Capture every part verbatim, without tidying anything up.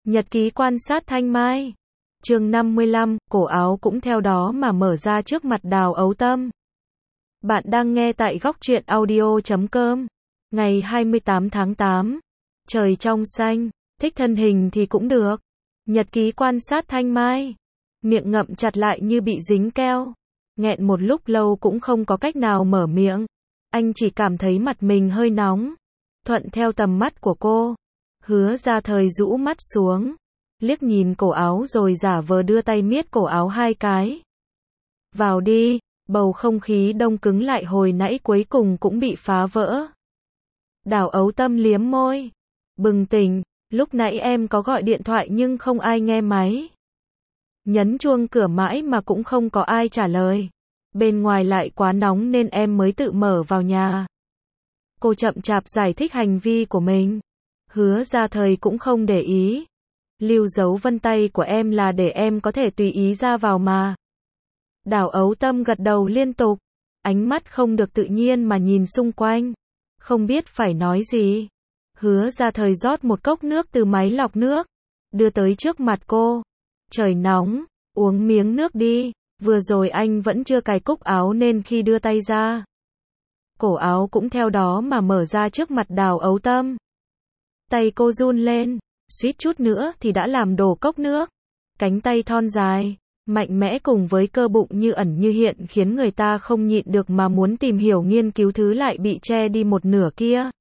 Nhật ký quan sát Thanh Mai. Chương năm mươi lăm, cổ áo cũng theo đó mà mở ra trước mặt Đào Ấu Tâm. Bạn đang nghe tại góc truyện audio chấm com. Ngày hai mươi tám tháng tám. Trời trong xanh, thích thân hình thì cũng được. Nhật ký quan sát Thanh Mai. Miệng ngậm chặt lại như bị dính keo. Nghẹn một lúc lâu cũng không có cách nào mở miệng. Anh chỉ cảm thấy mặt mình hơi nóng. Thuận theo tầm mắt của cô. Hứa Ra Thời rũ mắt xuống. Liếc nhìn cổ áo rồi giả vờ đưa tay miết cổ áo hai cái. Vào đi, bầu không khí đông cứng lại hồi nãy cuối cùng cũng bị phá vỡ. Đào Ấu Tâm liếm môi. Bừng tỉnh, lúc nãy em có gọi điện thoại nhưng không ai nghe máy. Nhấn chuông cửa mãi mà cũng không có ai trả lời. Bên ngoài lại quá nóng nên em mới tự mở vào nhà. Cô chậm chạp giải thích hành vi của mình. Hứa Ra Thời cũng không để ý. Lưu dấu vân tay của em là để em có thể tùy ý ra vào mà. Đào Ấu Tâm gật đầu liên tục. Ánh mắt không được tự nhiên mà nhìn xung quanh. Không biết phải nói gì. Hứa Ra Thời rót một cốc nước từ máy lọc nước. Đưa tới trước mặt cô. Trời nóng, uống miếng nước đi. Vừa rồi anh vẫn chưa cài cúc áo nên khi đưa tay ra. Cổ áo cũng theo đó mà mở ra trước mặt Đào Ấu Tâm. Tay cô run lên. Suýt chút nữa thì đã làm đổ cốc nước. Cánh tay thon dài, mạnh mẽ cùng với cơ bụng như ẩn như hiện khiến người ta không nhịn được mà muốn tìm hiểu nghiên cứu thứ lại bị che đi một nửa kia.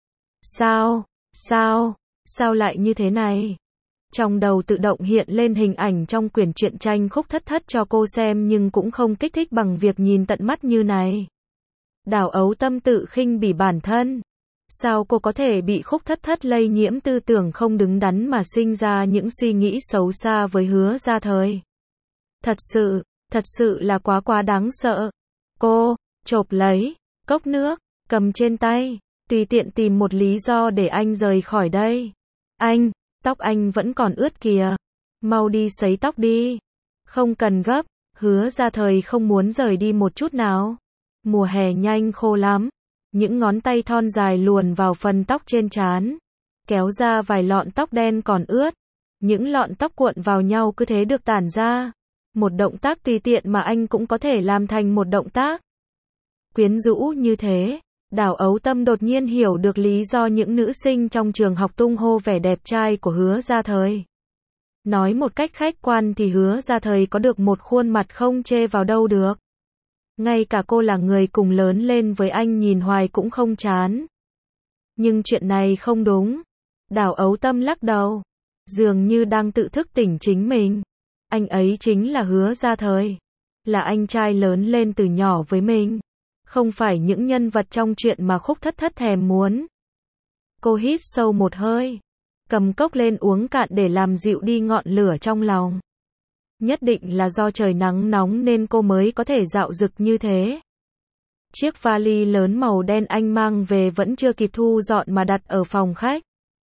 Sao? Sao? Sao lại như thế này? Trong đầu tự động hiện lên hình ảnh trong quyển truyện tranh Khúc Thất Thất cho cô xem nhưng cũng không kích thích bằng việc nhìn tận mắt như này. Đào Ấu Tâm tự khinh bỉ bản thân. Sao cô có thể bị Khúc Thất Thất lây nhiễm tư tưởng không đứng đắn mà sinh ra những suy nghĩ xấu xa với Hứa Ra Thời? Thật sự, thật sự là quá quá đáng sợ. Cô, chộp lấy, cốc nước, cầm trên tay, tùy tiện tìm một lý do để anh rời khỏi đây. Anh, tóc anh vẫn còn ướt kìa. Mau đi sấy tóc đi. Không cần gấp, Hứa Ra Thời không muốn rời đi một chút nào. Mùa hè nhanh khô lắm. Những ngón tay thon dài luồn vào phần tóc trên trán. Kéo ra vài lọn tóc đen còn ướt. Những lọn tóc cuộn vào nhau cứ thế được tản ra. Một động tác tùy tiện mà anh cũng có thể làm thành một động tác quyến rũ như thế. Đào Ấu Tâm đột nhiên hiểu được lý do những nữ sinh trong trường học tung hô vẻ đẹp trai của Hứa Ra Thời. Nói một cách khách quan thì Hứa Ra Thời có được một khuôn mặt không chê vào đâu được. Ngay cả cô là người cùng lớn lên với anh nhìn hoài cũng không chán. Nhưng chuyện này không đúng. Đào Ấu Tâm lắc đầu. Dường như đang tự thức tỉnh chính mình. Anh ấy chính là Hứa Ra Thời. Là anh trai lớn lên từ nhỏ với mình. Không phải những nhân vật trong chuyện mà Khúc Thất Thất thèm muốn. Cô hít sâu một hơi. Cầm cốc lên uống cạn để làm dịu đi ngọn lửa trong lòng. Nhất định là do trời nắng nóng nên cô mới có thể dạo dực như thế. Chiếc vali lớn màu đen anh mang về vẫn chưa kịp thu dọn mà đặt ở phòng khách.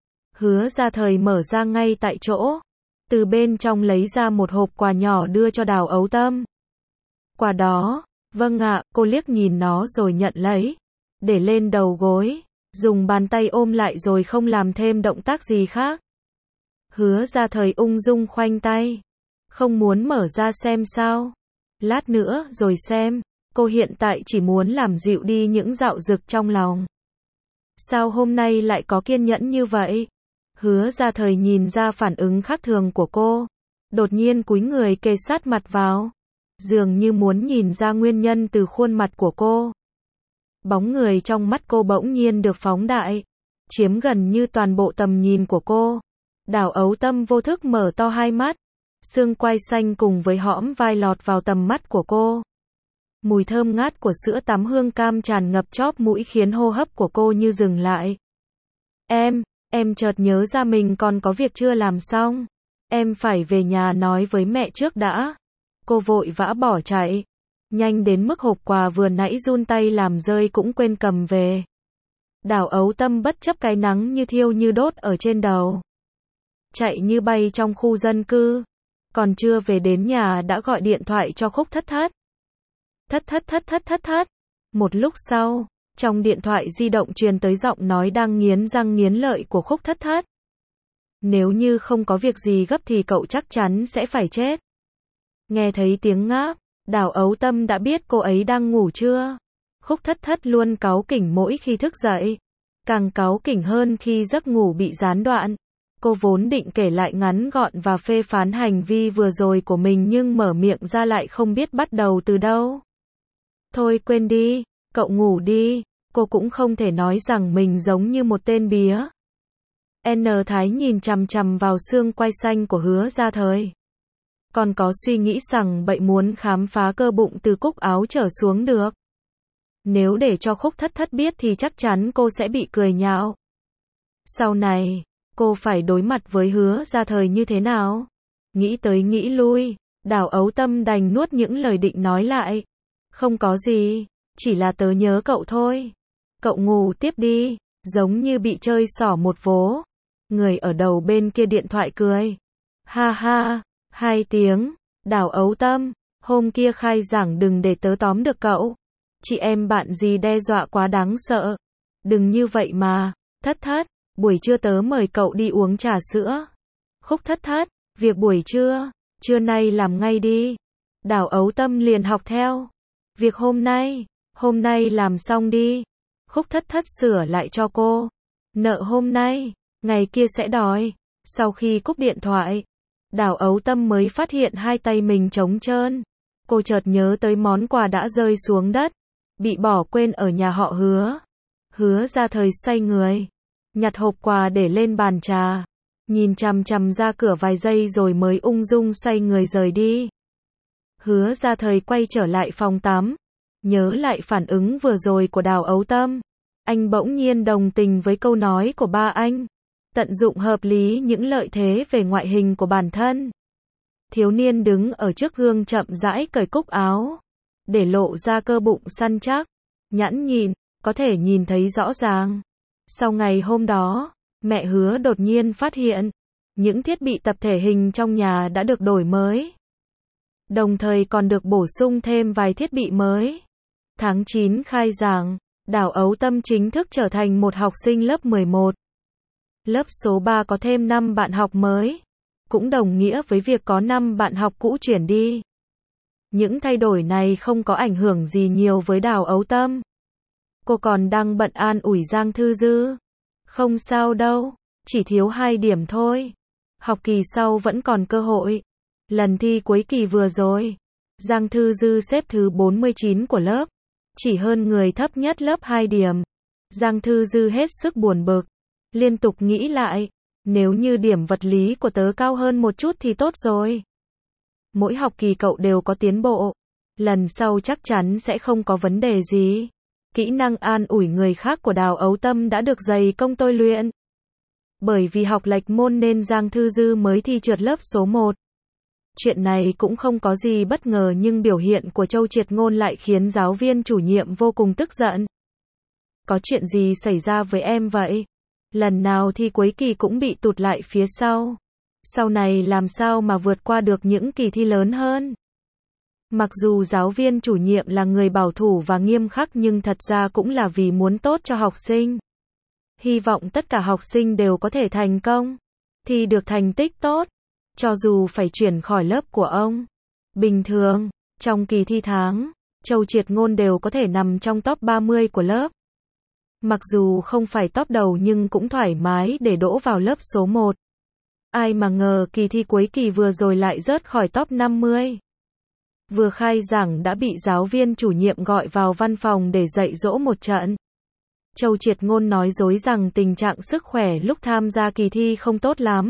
Hứa Ra Thời mở ra ngay tại chỗ. Từ bên trong lấy ra một hộp quà nhỏ đưa cho Đào Ấu Tâm. Quà đó, vâng ạ, cô liếc nhìn nó rồi nhận lấy. Để lên đầu gối. Dùng bàn tay ôm lại rồi không làm thêm động tác gì khác. Hứa Ra Thời ung dung khoanh tay. Không muốn mở ra xem sao? Lát nữa rồi xem. Cô hiện tại chỉ muốn làm dịu đi những dạo dực trong lòng. Sao hôm nay lại có kiên nhẫn như vậy? Hứa Ra Thời nhìn ra phản ứng khác thường của cô. Đột nhiên cúi người kề sát mặt vào. Dường như muốn nhìn ra nguyên nhân từ khuôn mặt của cô. Bóng người trong mắt cô bỗng nhiên được phóng đại. Chiếm gần như toàn bộ tầm nhìn của cô. Đào Ấu Tâm vô thức mở to hai mắt. Xương quai xanh cùng với hõm vai lọt vào tầm mắt của cô. Mùi thơm ngát của sữa tắm hương cam tràn ngập chóp mũi khiến hô hấp của cô như dừng lại. Em, em chợt nhớ ra mình còn có việc chưa làm xong. Em phải về nhà nói với mẹ trước đã. Cô vội vã bỏ chạy. Nhanh đến mức hộp quà vừa nãy run tay làm rơi cũng quên cầm về. Đào Ấu Tâm bất chấp cái nắng như thiêu như đốt ở trên đầu. Chạy như bay trong khu dân cư. Còn chưa về đến nhà đã gọi điện thoại cho Khúc Thất Thất. Thất thất thất thất thất thất. Một lúc sau, trong điện thoại di động truyền tới giọng nói đang nghiến răng nghiến lợi của Khúc Thất Thất. Nếu như không có việc gì gấp thì cậu chắc chắn sẽ phải chết. Nghe thấy tiếng ngáp, Đào Ấu Tâm đã biết cô ấy đang ngủ chưa. Khúc Thất Thất luôn cáu kỉnh mỗi khi thức dậy. Càng cáu kỉnh hơn khi giấc ngủ bị gián đoạn. Cô vốn định kể lại ngắn gọn và phê phán hành vi vừa rồi của mình nhưng mở miệng ra lại không biết bắt đầu từ đâu. Thôi quên đi, cậu ngủ đi, cô cũng không thể nói rằng mình giống như một tên bía. N Thái nhìn chằm chằm vào xương quai xanh của Hứa Gia Thời. Còn có suy nghĩ rằng bậy muốn khám phá cơ bụng từ cúc áo trở xuống được. Nếu để cho Khúc Thất Thất biết thì chắc chắn cô sẽ bị cười nhạo. Sau này, cô phải đối mặt với Hứa Gia Thời như thế nào? Nghĩ tới nghĩ lui, Đào Ấu Tâm đành nuốt những lời định nói lại. Không có gì, chỉ là tớ nhớ cậu thôi. Cậu ngủ tiếp đi, giống như bị chơi xỏ một vố. Người ở đầu bên kia điện thoại cười. Ha ha, hai tiếng, Đào Ấu Tâm, hôm kia khai giảng đừng để tớ tóm được cậu. Chị em bạn gì đe dọa quá đáng sợ. Đừng như vậy mà, Thất Thất, buổi trưa tớ mời cậu đi uống trà sữa. Khúc Thất Thất, việc buổi trưa, trưa nay làm ngay đi. Đào Ấu Tâm liền học theo. Việc hôm nay, hôm nay làm xong đi. Khúc Thất Thất sửa lại cho cô. Nợ hôm nay, ngày kia sẽ đòi. Sau khi cúp điện thoại, Đào Ấu Tâm mới phát hiện hai tay mình trống trơn. Cô chợt nhớ tới món quà đã rơi xuống đất, bị bỏ quên ở nhà họ Hứa. Hứa Gia Thời xoay người, nhặt hộp quà để lên bàn trà, nhìn chằm chằm ra cửa vài giây rồi mới ung dung xoay người rời đi. Hứa Gia Thời quay trở lại phòng tắm, nhớ lại phản ứng vừa rồi của Đào Ấu Tâm. Anh bỗng nhiên đồng tình với câu nói của ba anh. Tận dụng hợp lý những lợi thế về ngoại hình của bản thân. Thiếu niên đứng ở trước gương chậm rãi cởi cúc áo, để lộ ra cơ bụng săn chắc, nhãn nhìn, có thể nhìn thấy rõ ràng. Sau ngày hôm đó, mẹ Hứa đột nhiên phát hiện, những thiết bị tập thể hình trong nhà đã được đổi mới. Đồng thời còn được bổ sung thêm vài thiết bị mới. Tháng chín khai giảng, Đào Ấu Tâm chính thức trở thành một học sinh lớp mười một. Lớp số ba có thêm năm bạn học mới, cũng đồng nghĩa với việc có năm bạn học cũ chuyển đi. Những thay đổi này không có ảnh hưởng gì nhiều với Đào Ấu Tâm. Cô còn đang bận an ủi Giang Thư Dư. Không sao đâu, chỉ thiếu hai điểm thôi. Học kỳ sau vẫn còn cơ hội. Lần thi cuối kỳ vừa rồi, Giang Thư Dư xếp thứ bốn mươi chín của lớp, chỉ hơn người thấp nhất lớp hai điểm. Giang Thư Dư hết sức buồn bực, liên tục nghĩ lại, nếu như điểm vật lý của tớ cao hơn một chút thì tốt rồi. Mỗi học kỳ cậu đều có tiến bộ, lần sau chắc chắn sẽ không có vấn đề gì. Kỹ năng an ủi người khác của Đào Ấu Tâm đã được dày công tôi luyện. Bởi vì học lệch môn nên Giang Thư Dư mới thi trượt lớp số một. Chuyện này cũng không có gì bất ngờ nhưng biểu hiện của Châu Triệt Ngôn lại khiến giáo viên chủ nhiệm vô cùng tức giận. Có chuyện gì xảy ra với em vậy? Lần nào thi cuối kỳ cũng bị tụt lại phía sau. Sau này làm sao mà vượt qua được những kỳ thi lớn hơn? Mặc dù giáo viên chủ nhiệm là người bảo thủ và nghiêm khắc nhưng thật ra cũng là vì muốn tốt cho học sinh. Hy vọng tất cả học sinh đều có thể thành công, thi được thành tích tốt, cho dù phải chuyển khỏi lớp của ông. Bình thường, trong kỳ thi tháng, Châu Triệt Ngôn đều có thể nằm trong top ba mươi của lớp. Mặc dù không phải top đầu nhưng cũng thoải mái để đỗ vào lớp số một. Ai mà ngờ kỳ thi cuối kỳ vừa rồi lại rớt khỏi top năm mươi. Vừa khai giảng đã bị giáo viên chủ nhiệm gọi vào văn phòng để dạy dỗ một trận. Châu Triệt Ngôn nói dối rằng tình trạng sức khỏe lúc tham gia kỳ thi không tốt lắm.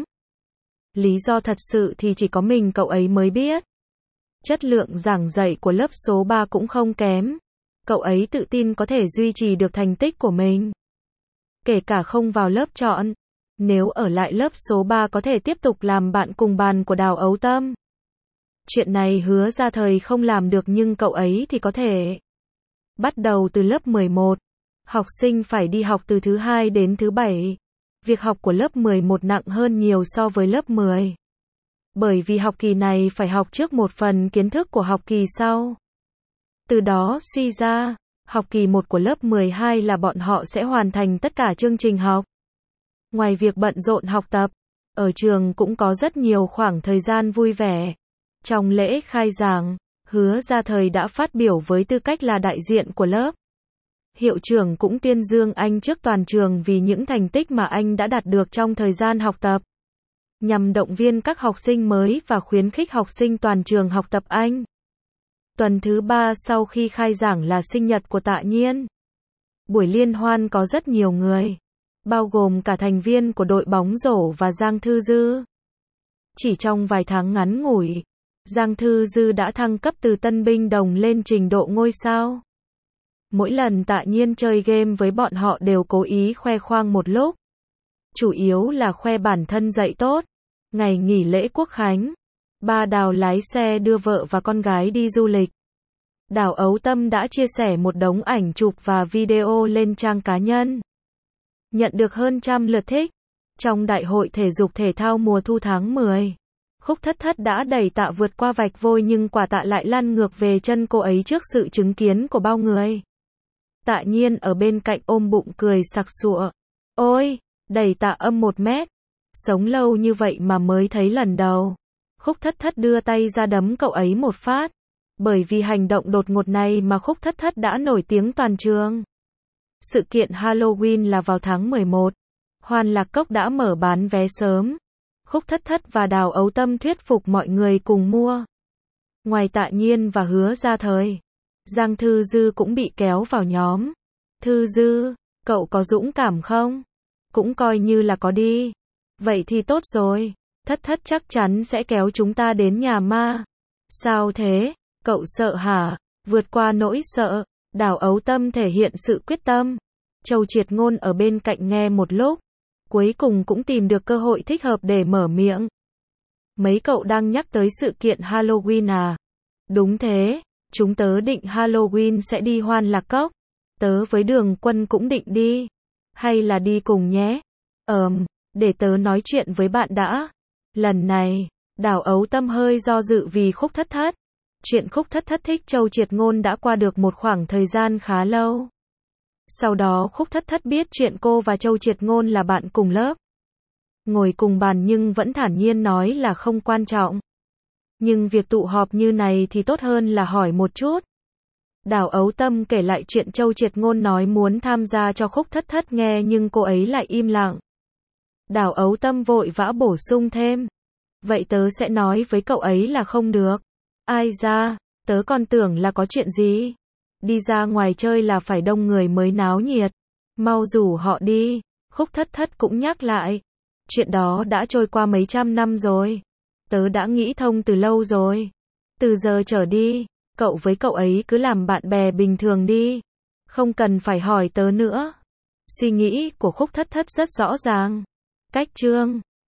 Lý do thật sự thì chỉ có mình cậu ấy mới biết. Chất lượng giảng dạy của lớp số ba cũng không kém. Cậu ấy tự tin có thể duy trì được thành tích của mình. Kể cả không vào lớp chọn, nếu ở lại lớp số ba có thể tiếp tục làm bạn cùng bàn của Đào Ấu Tâm. Chuyện này Hứa Gia Thời không làm được nhưng cậu ấy thì có thể. Bắt đầu từ lớp mười một, học sinh phải đi học từ thứ hai đến thứ bảy. Việc học của lớp mười một nặng hơn nhiều so với lớp mười. Bởi vì học kỳ này phải học trước một phần kiến thức của học kỳ sau. Từ đó suy ra, học kỳ một của lớp mười hai là bọn họ sẽ hoàn thành tất cả chương trình học. Ngoài việc bận rộn học tập, Ở trường cũng có rất nhiều khoảng thời gian vui vẻ. Trong lễ khai giảng, Hứa Gia Thời đã phát biểu với tư cách là đại diện của lớp. Hiệu trưởng cũng tuyên dương anh trước toàn trường vì những thành tích mà anh đã đạt được trong thời gian học tập. Nhằm động viên các học sinh mới và khuyến khích học sinh toàn trường học tập anh. Tuần thứ ba sau khi khai giảng là sinh nhật của Tạ Nhiên. Buổi liên hoan có rất nhiều người, bao gồm cả thành viên của đội bóng rổ và Giang Thư Dư. Chỉ trong vài tháng ngắn ngủi, Giang Thư Dư đã thăng cấp từ tân binh đồng lên trình độ ngôi sao. Mỗi lần Tạ Nhiên chơi game với bọn họ đều cố ý khoe khoang một lúc. Chủ yếu là khoe bản thân dạy tốt. Ngày nghỉ lễ Quốc Khánh, ba Đào lái xe đưa vợ và con gái đi du lịch. Đào Ấu Tâm đã chia sẻ một đống ảnh chụp và video lên trang cá nhân. Nhận được hơn trăm lượt thích. Trong đại hội thể dục thể thao mùa thu tháng mười, Khúc Thất Thất đã đẩy Tạ vượt qua vạch vôi nhưng quả Tạ lại lăn ngược về chân cô ấy trước sự chứng kiến của bao người. Tạ Nhiên ở bên cạnh ôm bụng cười sặc sụa. Ôi, đẩy Tạ âm một mét. Sống lâu như vậy mà mới thấy lần đầu. Khúc Thất Thất đưa tay ra đấm cậu ấy một phát. Bởi vì hành động đột ngột này mà Khúc Thất Thất đã nổi tiếng toàn trường. Sự kiện Halloween là vào tháng mười một. Hoan Lạc Cốc đã mở bán vé sớm. Khúc Thất Thất và Đào Ấu Tâm thuyết phục mọi người cùng mua. Ngoài Tạ Nhiên và Hứa Gia Thời, Giang Thư Dư cũng bị kéo vào nhóm. Thư Dư, cậu có dũng cảm không? Cũng coi như là có đi. Vậy thì tốt rồi. Thất Thất chắc chắn sẽ kéo chúng ta đến nhà ma. Sao thế? Cậu sợ hả? Vượt qua nỗi sợ, Đào Ấu Tâm thể hiện sự quyết tâm. Châu Triệt Ngôn ở bên cạnh nghe một lúc. Cuối cùng cũng tìm được cơ hội thích hợp để mở miệng. Mấy cậu đang nhắc tới sự kiện Halloween à? Đúng thế, chúng tớ định Halloween sẽ đi Hoan Lạc Cốc. Tớ với Đường Quân cũng định đi. Hay là đi cùng nhé? Ờm, để tớ nói chuyện với bạn đã. Lần này, Đào Ấu Tâm hơi do dự vì Khúc Thất Thất. Chuyện Khúc Thất Thất thích Châu Triệt Ngôn đã qua được một khoảng thời gian khá lâu. Sau đó Khúc Thất Thất biết chuyện cô và Châu Triệt Ngôn là bạn cùng lớp. Ngồi cùng bàn nhưng vẫn thản nhiên nói là không quan trọng. Nhưng việc tụ họp như này thì tốt hơn là hỏi một chút. Đào Ấu Tâm kể lại chuyện Châu Triệt Ngôn nói muốn tham gia cho Khúc Thất Thất nghe nhưng cô ấy lại im lặng. Đào Ấu Tâm vội vã bổ sung thêm. Vậy tớ sẽ nói với cậu ấy là không được. Ai ra, tớ còn tưởng là có chuyện gì. Đi ra ngoài chơi là phải đông người mới náo nhiệt. Mau rủ họ đi. Khúc Thất Thất cũng nhắc lại. Chuyện đó đã trôi qua mấy trăm năm rồi. Tớ đã nghĩ thông từ lâu rồi. Từ giờ trở đi, cậu với cậu ấy cứ làm bạn bè bình thường đi. Không cần phải hỏi tớ nữa. Suy nghĩ của Khúc Thất Thất rất rõ ràng. Cách chương